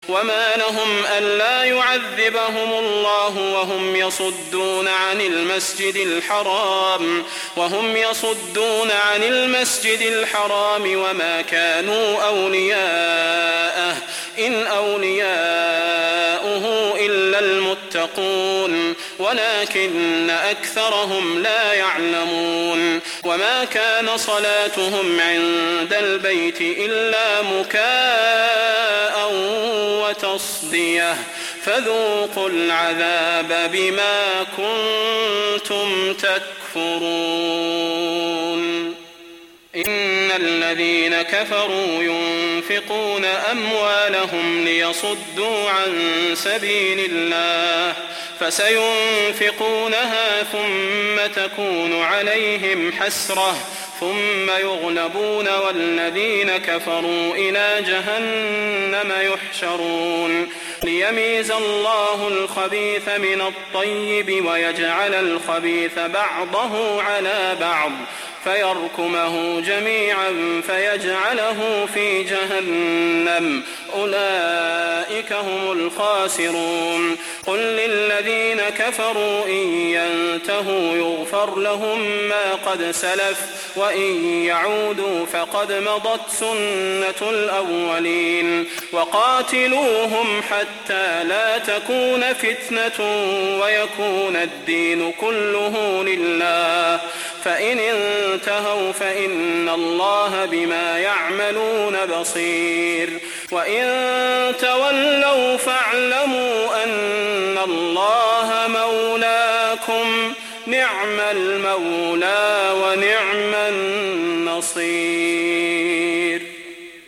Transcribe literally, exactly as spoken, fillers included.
وما لهم ألا يعذبهم الله وهم يصدون عن المسجد الحرام وهم يصدون عن المسجد الحرام وما كانوا أولياءه إن أولياؤه إلا المتقون ولكن أكثرهم لا يعلمون وما كان صلاتهم عند البيت إلا مكاء وتصدية فذوقوا العذاب بما كنتم تكفرون إن الذين كفروا ينفقون أموالهم ليصدوا عن سبيل الله فسينفقونها ثم تكون عليهم حسرة ثم يغلبون والذين كفروا إلى جهنم يحشرون ليميز الله الخبيث من الطيب ويجعل الخبيث بعضه على بعض فيركمه جميعا فيجعله في جهنم أولئك هم الخاسرون قل للذين كفروا إن ينتهوا يغفر لهم ما قد سلف وإن يعودوا فقد مضت سنة الأولين وقاتلوهم حتى لا تكون فتنة ويكون الدين كله لله فإن انتهوا فإن الله بما يعملون بصير وإن تولوا فاعلموا أن الله مولاكم نعم المولى ونعم النصير.